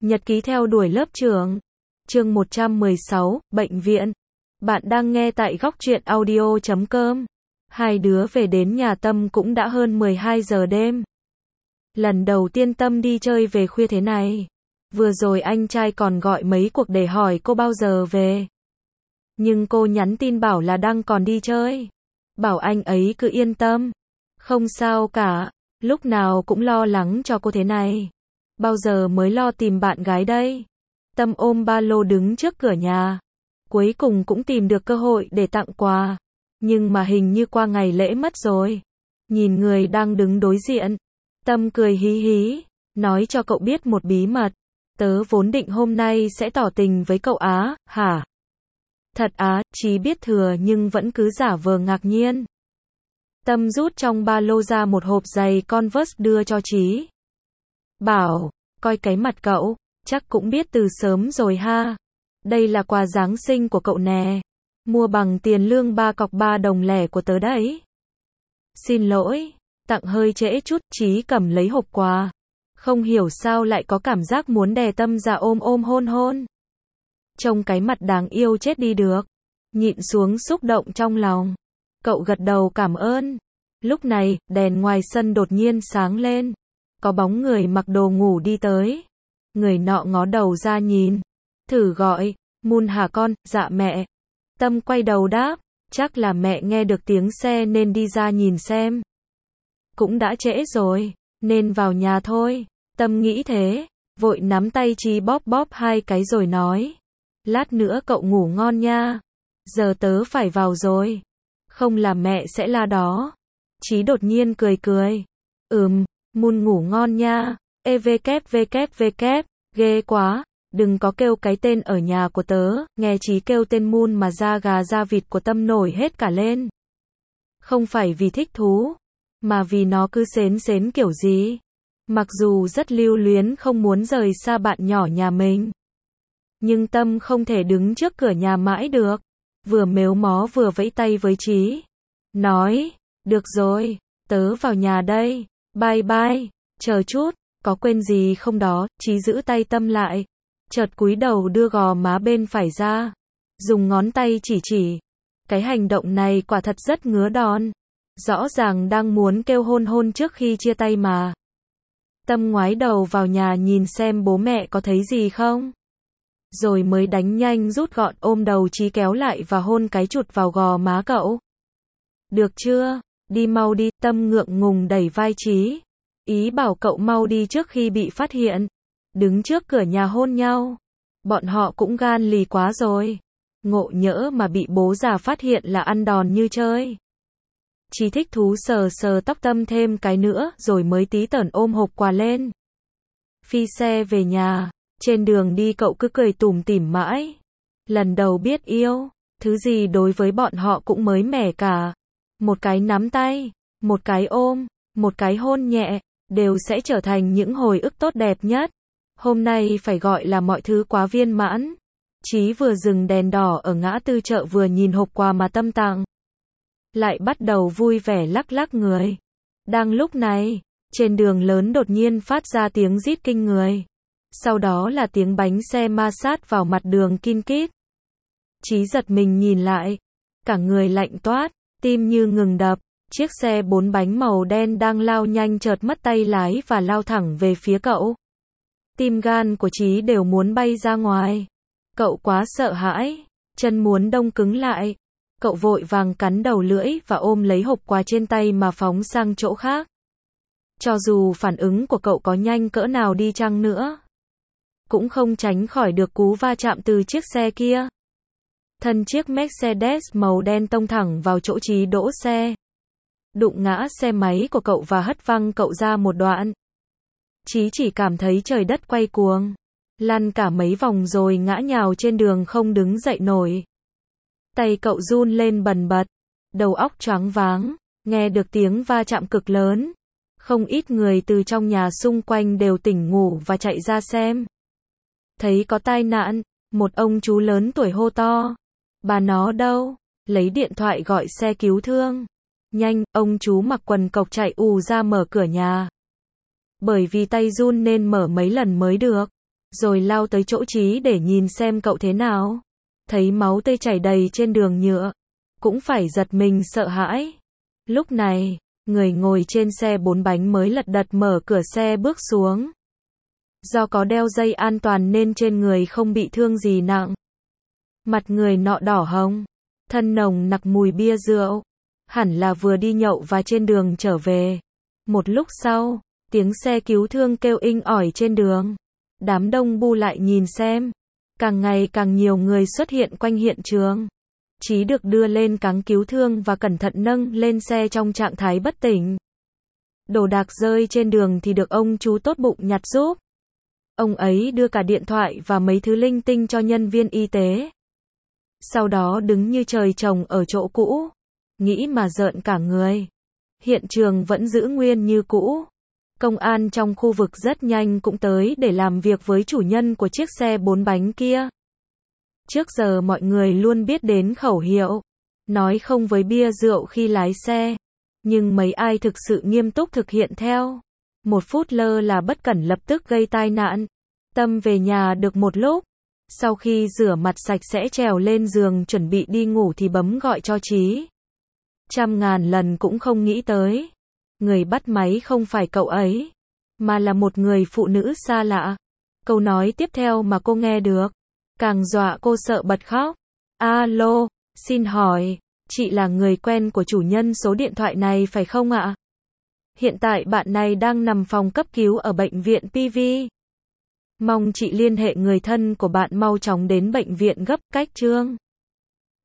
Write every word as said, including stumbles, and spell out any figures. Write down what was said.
Nhật ký theo đuổi lớp trưởng. Chương một trăm mười sáu, bệnh viện. Bạn đang nghe tại góc truyện audio chấm com. Hai đứa về đến nhà Tâm cũng đã hơn mười hai giờ đêm. Lần đầu tiên Tâm đi chơi về khuya thế này. Vừa rồi anh trai còn gọi mấy cuộc để hỏi cô bao giờ về. Nhưng cô nhắn tin bảo là đang còn đi chơi. Bảo anh ấy cứ yên tâm. Không sao cả, lúc nào cũng lo lắng cho cô thế này. Bao giờ mới lo tìm bạn gái đây? Tâm ôm ba lô đứng trước cửa nhà. Cuối cùng cũng tìm được cơ hội để tặng quà. Nhưng mà hình như qua ngày lễ mất rồi. Nhìn người đang đứng đối diện. Tâm cười hí hí. Nói cho cậu biết một bí mật. Tớ vốn định hôm nay sẽ tỏ tình với cậu á, hả? Thật á, Chí biết thừa nhưng vẫn cứ giả vờ ngạc nhiên. Tâm rút trong ba lô ra một hộp giày Converse đưa cho Chí. Bảo, coi cái mặt cậu, chắc cũng biết từ sớm rồi ha. Đây là quà Giáng sinh của cậu nè. Mua bằng tiền lương ba cọc ba đồng lẻ của tớ đấy. Xin lỗi, tặng hơi trễ chút, Chí cầm lấy hộp quà. Không hiểu sao lại có cảm giác muốn đè Tâm ra ôm ôm hôn hôn. Trông cái mặt đáng yêu chết đi được. Nhịn xuống xúc động trong lòng. Cậu gật đầu cảm ơn. Lúc này, đèn ngoài sân đột nhiên sáng lên. Có bóng người mặc đồ ngủ đi tới. Người nọ ngó đầu ra nhìn. Thử gọi, Moon hả con, dạ mẹ. Tâm quay đầu đáp, chắc là mẹ nghe được tiếng xe nên đi ra nhìn xem. Cũng đã trễ rồi, nên vào nhà thôi. Tâm nghĩ thế, vội nắm tay Chí bóp bóp hai cái rồi nói. Lát nữa cậu ngủ ngon nha. Giờ tớ phải vào rồi. Không là mẹ sẽ la đó. Chí đột nhiên cười cười. Ừm, Moon ngủ ngon nha. Ê vê kép vê kép vê kép, ghê quá. Đừng có kêu cái tên ở nhà của tớ. Nghe Chí kêu tên Moon mà da gà da vịt của Tâm nổi hết cả lên. Không phải vì thích thú, mà vì nó cứ xến xến kiểu gì. Mặc dù rất lưu luyến không muốn rời xa bạn nhỏ nhà mình. Nhưng Tâm không thể đứng trước cửa nhà mãi được. Vừa mếu mó vừa vẫy tay với Chí. Nói, được rồi, tớ vào nhà đây. Bye bye, chờ chút, có quên gì không đó? Chí giữ tay Tâm lại. Chợt cúi đầu đưa gò má bên phải ra. Dùng ngón tay chỉ chỉ. Cái hành động này quả thật rất ngứa đòn. Rõ ràng đang muốn kêu hôn hôn trước khi chia tay mà. Tâm ngoái đầu vào nhà nhìn xem bố mẹ có thấy gì không. Rồi mới đánh nhanh rút gọn ôm đầu Chí kéo lại và hôn cái chụt vào gò má cậu. Được chưa? Đi mau đi. Tâm ngượng ngùng đẩy vai Chí. Ý bảo cậu mau đi trước khi bị phát hiện. Đứng trước cửa nhà hôn nhau. Bọn họ cũng gan lì quá rồi. Ngộ nhỡ mà bị bố già phát hiện là ăn đòn như chơi. Chí thích thú sờ sờ tóc Tâm thêm cái nữa rồi mới tí tởn ôm hộp quà lên. Phi xe về nhà. Trên đường đi cậu cứ cười tủm tỉm mãi. Lần đầu biết yêu. Thứ gì đối với bọn họ cũng mới mẻ cả. Một cái nắm tay, một cái ôm, một cái hôn nhẹ, đều sẽ trở thành những hồi ức tốt đẹp nhất. Hôm nay phải gọi là mọi thứ quá viên mãn. Chí vừa dừng đèn đỏ ở ngã tư chợ vừa nhìn hộp quà mà Tâm tặng. Lại bắt đầu vui vẻ lắc lắc người. Đang lúc này, trên đường lớn đột nhiên phát ra tiếng rít kinh người. Sau đó là tiếng bánh xe ma sát vào mặt đường kin kít. Chí giật mình nhìn lại. Cả người lạnh toát, tim như ngừng đập. Chiếc xe bốn bánh màu đen đang lao nhanh chợt mất tay lái và lao thẳng về phía cậu. Tim gan của Chí đều muốn bay ra ngoài. Cậu quá sợ hãi, chân muốn đông cứng lại. Cậu vội vàng cắn đầu lưỡi và ôm lấy hộp quà trên tay mà phóng sang chỗ khác. Cho dù phản ứng của cậu có nhanh cỡ nào đi chăng nữa, cũng không tránh khỏi được cú va chạm từ chiếc xe kia. Thân chiếc Mercedes màu đen tông thẳng vào chỗ Chí đỗ xe. Đụng ngã xe máy của cậu và hất văng cậu ra một đoạn. Chí chỉ cảm thấy trời đất quay cuồng. Lăn cả mấy vòng rồi ngã nhào trên đường không đứng dậy nổi. Tay cậu run lên bần bật. Đầu óc choáng váng. Nghe được tiếng va chạm cực lớn. Không ít người từ trong nhà xung quanh đều tỉnh ngủ và chạy ra xem. Thấy có tai nạn, một ông chú lớn tuổi hô to. Bà nó đâu? Lấy điện thoại gọi xe cứu thương. Nhanh, ông chú mặc quần cộc chạy ù ra mở cửa nhà. Bởi vì tay run nên mở mấy lần mới được. rồi lao tới chỗ Chí để nhìn xem cậu thế nào. Thấy máu tươi chảy đầy trên đường nhựa, cũng phải giật mình sợ hãi. Lúc này, người ngồi trên xe bốn bánh mới lật đật mở cửa xe bước xuống. Do có đeo dây an toàn nên trên người không bị thương gì nặng. Mặt người nọ đỏ hồng, thân nồng nặc mùi bia rượu. Hẳn là vừa đi nhậu và trên đường trở về. Một lúc sau, tiếng xe cứu thương kêu inh ỏi trên đường. Đám đông bu lại nhìn xem. Càng ngày càng nhiều người xuất hiện quanh hiện trường. Chí được đưa lên cáng cứu thương và cẩn thận nâng lên xe trong trạng thái bất tỉnh. Đồ đạc rơi trên đường thì được ông chú tốt bụng nhặt giúp. Ông ấy đưa cả điện thoại và mấy thứ linh tinh cho nhân viên y tế. Sau đó đứng như trời trồng ở chỗ cũ. Nghĩ mà rợn cả người. Hiện trường vẫn giữ nguyên như cũ. Công an trong khu vực rất nhanh cũng tới để làm việc với chủ nhân của chiếc xe bốn bánh kia. Trước giờ mọi người luôn biết đến khẩu hiệu nói không với bia rượu khi lái xe, nhưng mấy ai thực sự nghiêm túc thực hiện theo. Một phút lơ là bất cẩn lập tức gây tai nạn. Tâm về nhà được một lúc, sau khi rửa mặt sạch sẽ trèo lên giường chuẩn bị đi ngủ thì bấm gọi cho Chí. Trăm ngàn lần cũng không nghĩ tới, người bắt máy không phải cậu ấy, mà là một người phụ nữ xa lạ. Câu nói tiếp theo mà cô nghe được, càng dọa cô sợ bật khóc. Alo, xin hỏi, chị là người quen của chủ nhân số điện thoại này phải không ạ? Hiện tại bạn này đang nằm phòng cấp cứu ở bệnh viện pê vê. Mong chị liên hệ người thân của bạn mau chóng đến bệnh viện gấp. Cách chương